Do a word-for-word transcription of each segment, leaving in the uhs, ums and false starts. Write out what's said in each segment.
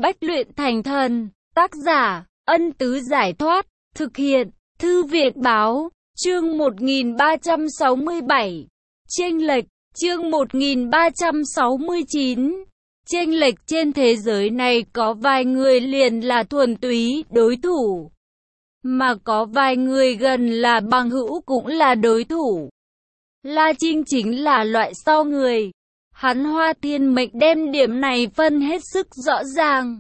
Bách luyện thành thần. Tác giả, Ân Tứ Giải Thoát. Thực hiện, Thư Viện Báo. Chương một nghìn ba trăm sáu mươi bảy. Chênh lệch. Chương một nghìn ba trăm sáu mươi chín. Chênh lệch. Trên thế giới này có vài người liền là thuần túy đối thủ, mà có vài người gần là bằng hữu cũng là đối thủ. La Trinh chính là loại sau người. Hắn Hoa Thiên Mệnh đem điểm này phân hết sức rõ ràng.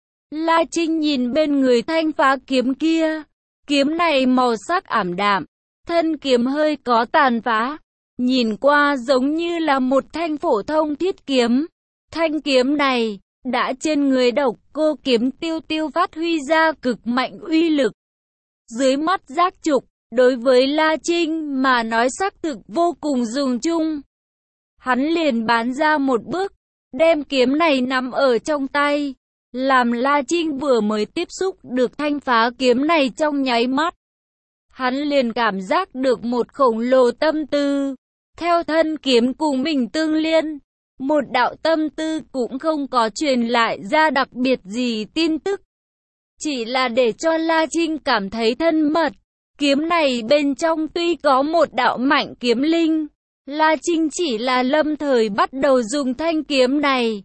La Trinh nhìn bên người thanh phá kiếm kia. Kiếm này màu sắc ảm đạm, thân kiếm hơi có tàn phá, nhìn qua giống như là một thanh phổ thông thiết kiếm. Thanh kiếm này đã trên người Độc Cô Kiếm Tiêu Tiêu phát huy ra cực mạnh uy lực. Dưới mắt giác trục, đối với La Trinh mà nói xác thực vô cùng dùng chung. Hắn liền bán ra một bước, đem kiếm này nắm ở trong tay, làm La Trinh vừa mới tiếp xúc được thanh phá kiếm này trong nháy mắt. Hắn liền cảm giác được một khổng lồ tâm tư, theo thân kiếm cùng mình tương liên. Một đạo tâm tư cũng không có truyền lại ra đặc biệt gì tin tức, chỉ là để cho La Trinh cảm thấy thân mật. Kiếm này bên trong tuy có một đạo mạnh kiếm linh, La Trinh chỉ là lâm thời bắt đầu dùng thanh kiếm này,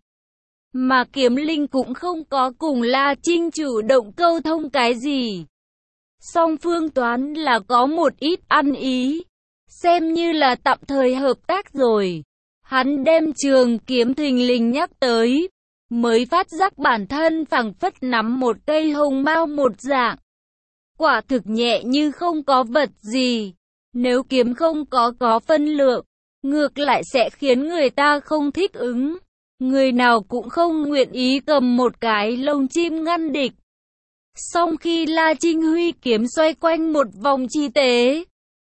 mà kiếm linh cũng không có cùng La Trinh chủ động câu thông cái gì. Song phương toán là có một ít ăn ý, xem như là tạm thời hợp tác rồi. Hắn đem trường kiếm thình lình nhắc tới, mới phát giác bản thân phảng phất nắm một cây hồng mao một dạng. Quả thực nhẹ như không có vật gì. Nếu kiếm không có có phân lượng, ngược lại sẽ khiến người ta không thích ứng. Người nào cũng không nguyện ý cầm một cái lông chim ngăn địch. Song khi La Trinh huy kiếm xoay quanh một vòng chi tế,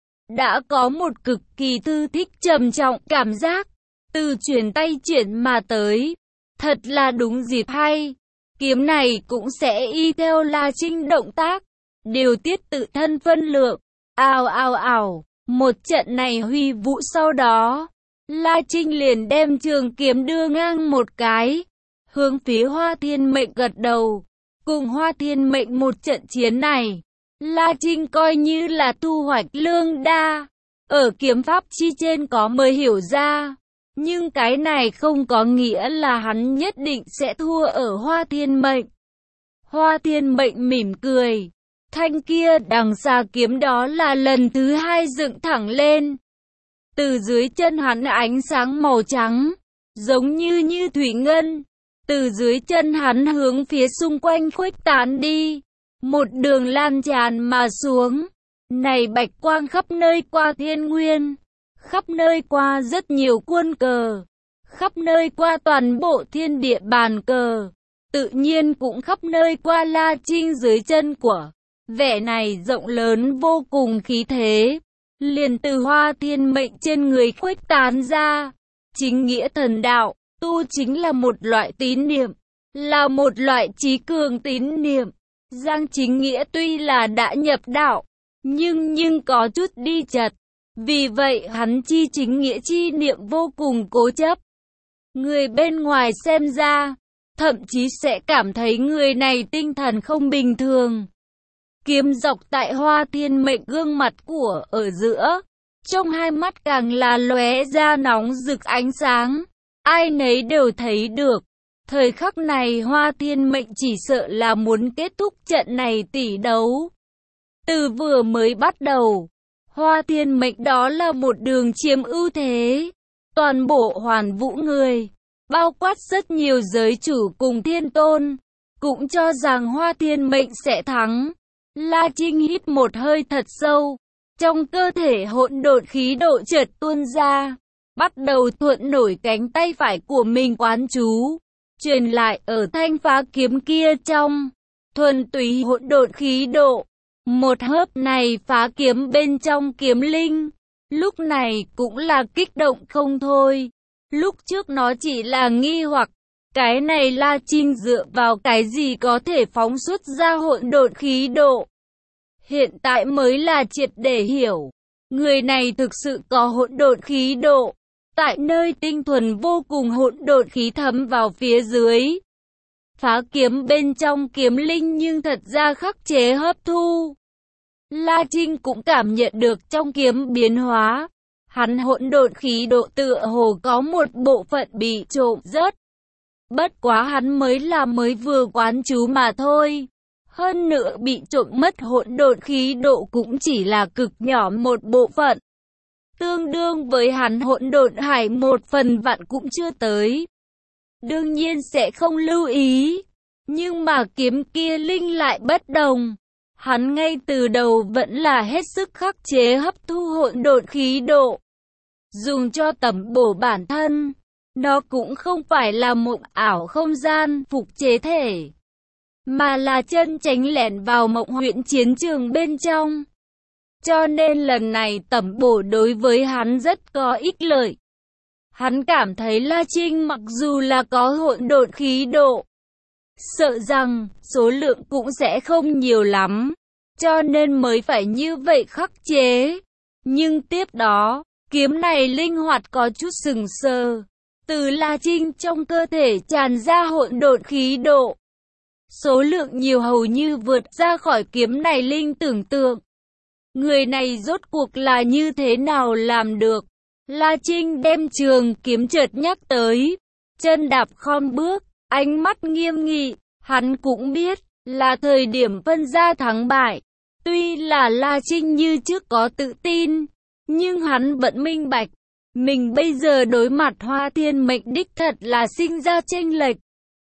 đã có một cực kỳ thư thích trầm trọng cảm giác từ chuyển tay chuyển mà tới. Thật là đúng dịp hay. Kiếm này cũng sẽ y theo La Trinh động tác, điều tiết tự thân phân lượng. Ào ào ào, một trận này huy vũ sau đó, La Trinh liền đem trường kiếm đưa ngang một cái, hướng phía Hoa Thiên Mệnh gật đầu. Cùng Hoa Thiên Mệnh một trận chiến này, La Trinh coi như là thu hoạch lương đa. Ở kiếm pháp chi trên có mới hiểu ra, nhưng cái này không có nghĩa là hắn nhất định sẽ thua ở Hoa Thiên Mệnh. Hoa Thiên Mệnh mỉm cười. Thanh kia đằng xa kiếm đó là lần thứ hai dựng thẳng lên. Từ dưới chân hắn ánh sáng màu trắng, giống như như thủy ngân, từ dưới chân hắn hướng phía xung quanh khuếch tán đi, một đường lan tràn mà xuống. Này bạch quang khắp nơi qua thiên nguyên, khắp nơi qua rất nhiều quân cờ, khắp nơi qua toàn bộ thiên địa bàn cờ, tự nhiên cũng khắp nơi qua La Trinh dưới chân của. Vẻ này rộng lớn vô cùng khí thế, liền từ Hoa Thiên Mệnh trên người khuếch tán ra. Chính nghĩa thần đạo, tu chính là một loại tín niệm, là một loại trí cường tín niệm. Giang Chính Nghĩa tuy là đã nhập đạo, nhưng nhưng có chút đi chật. Vì vậy hắn chi chính nghĩa chi niệm vô cùng cố chấp. Người bên ngoài xem ra, thậm chí sẽ cảm thấy người này tinh thần không bình thường. Kiếm dọc tại Hoa Thiên Mệnh gương mặt của ở giữa, trong hai mắt càng là lóe ra nóng rực ánh sáng. Ai nấy đều thấy được, thời khắc này Hoa Thiên Mệnh chỉ sợ là muốn kết thúc trận này tỷ đấu. Từ vừa mới bắt đầu, Hoa Thiên Mệnh đó là một đường chiếm ưu thế. Toàn bộ Hoàn Vũ người, bao quát rất nhiều giới chủ cùng thiên tôn, cũng cho rằng Hoa Thiên Mệnh sẽ thắng. La Trinh hít một hơi thật sâu, trong cơ thể hỗn độn khí độ chợt tuôn ra, bắt đầu thuận nổi cánh tay phải của mình quán chú, truyền lại ở thanh phá kiếm kia trong thuần túy hỗn độn khí độ. Một hớp này phá kiếm bên trong kiếm linh, lúc này cũng là kích động không thôi. Lúc trước nó chỉ là nghi hoặc, cái này La Trinh dựa vào cái gì có thể phóng xuất ra hỗn độn khí độ. Hiện tại mới là triệt để hiểu, người này thực sự có hỗn độn khí độ, tại nơi tinh thuần vô cùng hỗn độn khí thấm vào phía dưới. phá kiếm bên trong kiếm linh nhưng thật ra khắc chế hấp thu. La Trinh cũng cảm nhận được trong kiếm biến hóa. Hắn hỗn độn khí độ tựa hồ có một bộ phận bị trộm rớt. Bất quá hắn mới là mới vừa quán chú mà thôi. Hơn nữa bị trộm mất hỗn độn khí độ cũng chỉ là cực nhỏ một bộ phận. Tương đương với hắn hỗn độn hải một phần vạn cũng chưa tới. Đương nhiên sẽ không lưu ý. Nhưng mà kiếm kia linh lại bất đồng. Hắn ngay từ đầu vẫn là hết sức khắc chế hấp thu hỗn độn khí độ. Dùng cho tẩm bổ bản thân. Nó cũng không phải là mộng ảo không gian phục chế thể. Mà là chân chánh lẻn vào mộng huyễn chiến trường bên trong. Cho nên lần này tẩm bổ đối với hắn rất có ích lợi. Hắn cảm thấy La Trinh mặc dù là có hỗn độn khí độ, sợ rằng số lượng cũng sẽ không nhiều lắm, cho nên mới phải như vậy khắc chế. Nhưng tiếp đó, kiếm này linh hoạt có chút sừng sờ. Từ La Trinh trong cơ thể tràn ra hỗn độn khí độ. Số lượng nhiều hầu như vượt ra khỏi kiếm này linh tưởng tượng. Người này rốt cuộc là như thế nào làm được? La Trinh đem trường kiếm chợt nhắc tới. Chân đạp khom bước, ánh mắt nghiêm nghị. Hắn cũng biết là thời điểm phân ra thắng bại. Tuy là La Trinh như trước có tự tin, nhưng hắn vẫn minh bạch. Mình bây giờ đối mặt Hoa Thiên Mệnh đích thật là sinh ra chênh lệch.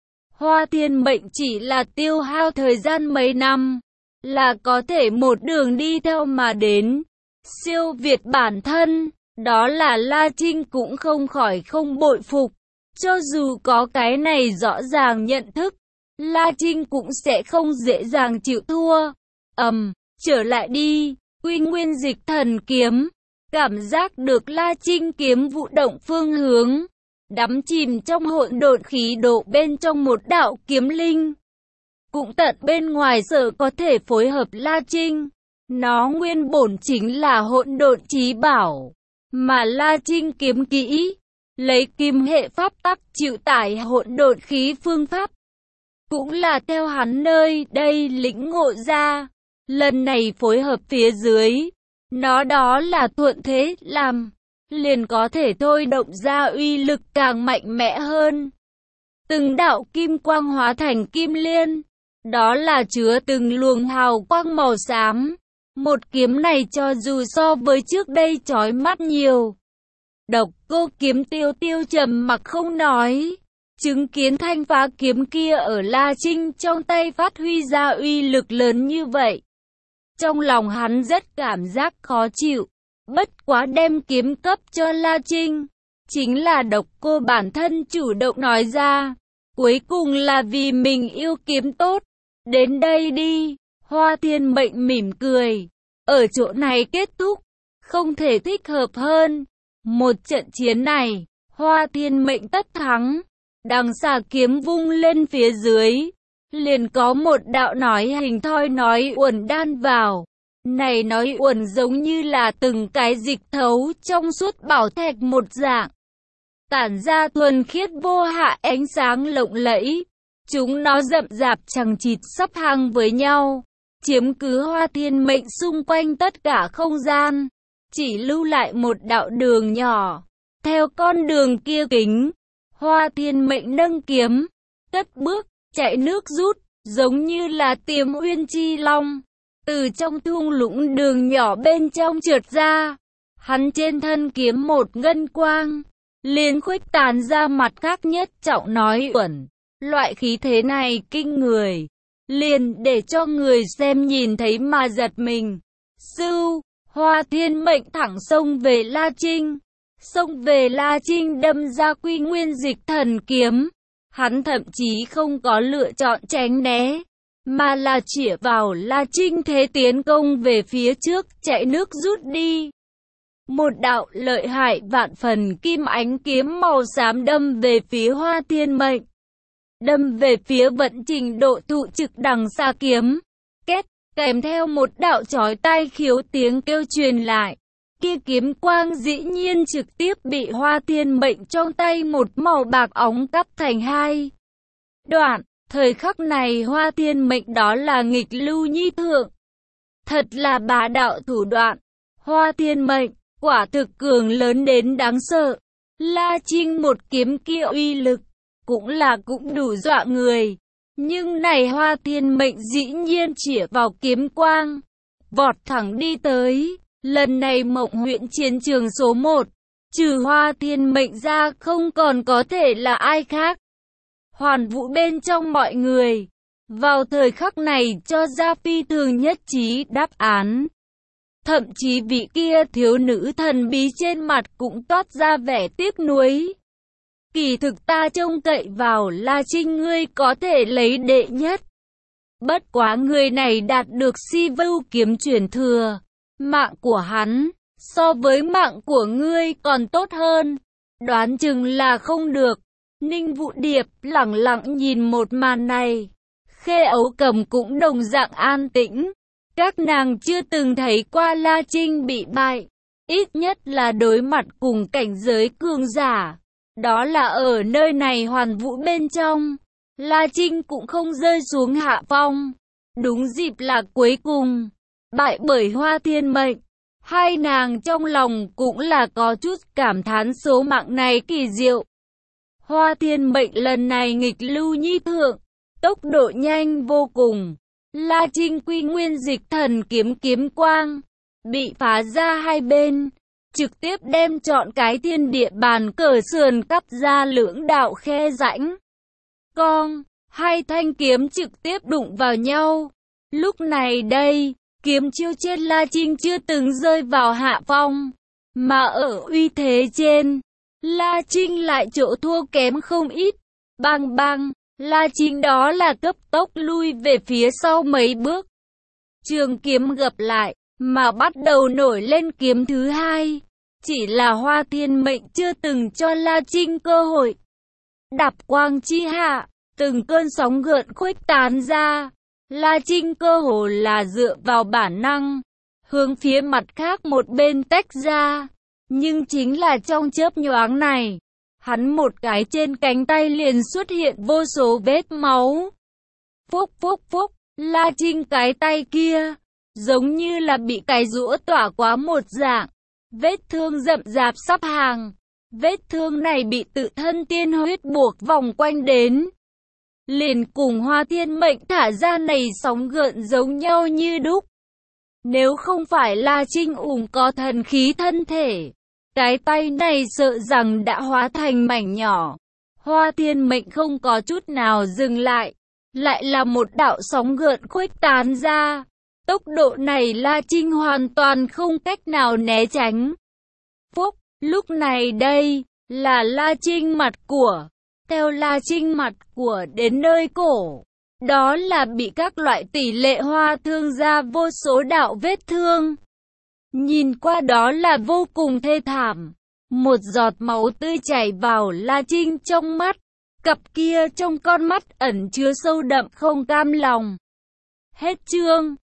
Hoa Thiên Mệnh chỉ là tiêu hao thời gian mấy năm, là có thể một đường đi theo mà đến. Siêu việt bản thân, đó là La Trinh cũng không khỏi không bội phục. Cho dù có cái này rõ ràng nhận thức, La Trinh cũng sẽ không dễ dàng chịu thua. Ầm, um, trở lại đi, Quy Nguyên Dịch Thần Kiếm. Cảm giác được La Trinh kiếm vụ động phương hướng, đắm chìm trong hỗn độn khí độ bên trong một đạo kiếm linh. Cũng tận bên ngoài sở có thể phối hợp La Trinh. Nó nguyên bổn chính là hỗn độn chí bảo, mà La Trinh kiếm kỹ, lấy kim hệ pháp tắc chịu tải hỗn độn khí phương pháp. Cũng là theo hắn nơi đây lĩnh ngộ ra, lần này phối hợp phía dưới. Nó đó là thuận thế làm, liền có thể thôi động ra uy lực càng mạnh mẽ hơn. Từng đạo kim quang hóa thành kim liên, đó là chứa từng luồng hào quang màu xám. Một kiếm này cho dù so với trước đây chói mắt nhiều. Độc Cô Kiếm Tiêu Tiêu trầm mặc không nói, chứng kiến thanh phá kiếm kia ở La Trinh trong tay phát huy ra uy lực lớn như vậy. Trong lòng hắn rất cảm giác khó chịu, bất quá đem kiếm cấp cho La Trinh. Chính là Độc Cô bản thân chủ động nói ra, cuối cùng là vì mình yêu kiếm tốt. Đến đây đi, Hoa Thiên Mệnh mỉm cười, ở chỗ này kết thúc, không thể thích hợp hơn. Một trận chiến này, Hoa Thiên Mệnh tất thắng, đằng xà kiếm vung lên phía dưới. Liền có một đạo nói hình thoi nói uẩn đan vào. Này nói uẩn giống như là từng cái dịch thấu trong suốt bảo thạch một dạng. Tản ra thuần khiết vô hạ ánh sáng lộng lẫy. Chúng nó rậm rạp chằng chịt sắp hàng với nhau. Chiếm cứ Hoa Thiên Mệnh xung quanh tất cả không gian. Chỉ lưu lại một đạo đường nhỏ. Theo con đường kia kính, Hoa Thiên Mệnh nâng kiếm, cất bước, chạy nước rút, giống như là Tiềm Uyên Chi Long, từ trong thung lũng đường nhỏ bên trong trượt ra. Hắn trên thân kiếm một ngân quang, liền khuếch tán ra mặt khác nhất trọng nói uẩn. Loại khí thế này kinh người, liền để cho người xem nhìn thấy mà giật mình. Sưu, Hoa Thiên Mệnh thẳng xông về La Trinh, xông về La Trinh đâm ra Quy Nguyên Dịch Thần Kiếm. Hắn thậm chí không có lựa chọn tránh né, mà là chĩa vào La Trinh thế tiến công về phía trước, chạy nước rút đi. Một đạo lợi hại vạn phần kim ánh kiếm màu xám đâm về phía Hoa Thiên Mệnh, đâm về phía vận trình độ thụ trực đằng xa kiếm. Két, kèm theo một đạo chói tai khiếu tiếng kêu truyền lại. Kia kiếm quang dĩ nhiên trực tiếp bị Hoa Thiên Mệnh trong tay một màu bạc óng cắt thành hai đoạn. Thời khắc này Hoa Thiên Mệnh đó là nghịch lưu nhi thượng. Thật là bá đạo thủ đoạn. Hoa Thiên Mệnh, quả thực cường lớn đến đáng sợ. La Trinh một kiếm kia uy lực, cũng là cũng đủ dọa người. Nhưng này Hoa Thiên Mệnh dĩ nhiên chĩa vào kiếm quang, vọt thẳng đi tới. Lần này Mộng huyện chiến trường số một, trừ Hoa Thiên Mệnh ra không còn có thể là ai khác. Hoàn Vũ bên trong mọi người, vào thời khắc này cho ra phi thường nhất trí đáp án. Thậm chí vị kia thiếu nữ thần bí trên mặt cũng toát ra vẻ tiếc nuối. Kỳ thực ta trông cậy vào La Trinh ngươi có thể lấy đệ nhất. Bất quá người này đạt được si vưu kiếm truyền thừa. Mạng của hắn, so với mạng của ngươi còn tốt hơn. Đoán chừng là không được. Ninh Vũ Điệp lẳng lặng nhìn một màn này. Khê Ấu Cầm cũng đồng dạng an tĩnh. Các nàng chưa từng thấy qua La Trinh bị bại. Ít nhất là đối mặt cùng cảnh giới cường giả. Đó là ở nơi này Hoàn Vũ bên trong. La Trinh cũng không rơi xuống hạ phong. Đúng dịp là cuối cùng, bại bởi Hoa Thiên Mệnh. Hai nàng trong lòng cũng là có chút cảm thán số mạng này kỳ diệu. Hoa Thiên Mệnh lần này nghịch lưu nhi thượng, tốc độ nhanh vô cùng. La Trinh quy nguyên dịch thần kiếm kiếm quang, bị phá ra hai bên, trực tiếp đem trọn cái thiên địa bàn cờ sườn cắt ra lưỡng đạo khe rãnh. Cong, hai thanh kiếm trực tiếp đụng vào nhau. Lúc này đây, kiếm chiêu trên La Trinh chưa từng rơi vào hạ phong, mà ở uy thế trên, La Trinh lại chỗ thua kém không ít. Bang bang, La Trinh đó là cấp tốc lui về phía sau mấy bước. Trường kiếm gập lại, mà bắt đầu nổi lên kiếm thứ hai. Chỉ là Hoa Thiên Mệnh chưa từng cho La Trinh cơ hội. Đạp quang chi hạ, từng cơn sóng gợn khuếch tán ra. La Trinh cơ hồ là dựa vào bản năng, hướng phía mặt khác một bên tách ra. Nhưng chính là trong chớp nhoáng này, hắn một cái trên cánh tay liền xuất hiện vô số vết máu. Phúc phúc phúc, La Trinh cái tay kia, giống như là bị cái rũa tỏa quá một dạng. Vết thương rậm rạp sắp hàng. Vết thương này bị tự thân tiên huyết buộc vòng quanh đến. Liền cùng Hoa Thiên Mệnh thả ra này sóng gợn giống nhau như đúc. Nếu không phải La Trinh ủng có thần khí thân thể, cái tay này sợ rằng đã hóa thành mảnh nhỏ. Hoa Thiên Mệnh không có chút nào dừng lại, lại là một đạo sóng gợn khuếch tán ra. Tốc độ này La Trinh hoàn toàn không cách nào né tránh. Phúc, lúc này đây, là La Trinh mặt của, theo La Trinh mặt của đến nơi cổ. Đó là bị các loại tỷ lệ hoa thương ra vô số đạo vết thương. Nhìn qua đó là vô cùng thê thảm. Một giọt máu tươi chảy vào La Trinh trong mắt. Cặp kia trong con mắt ẩn chứa sâu đậm không cam lòng. Hết chương.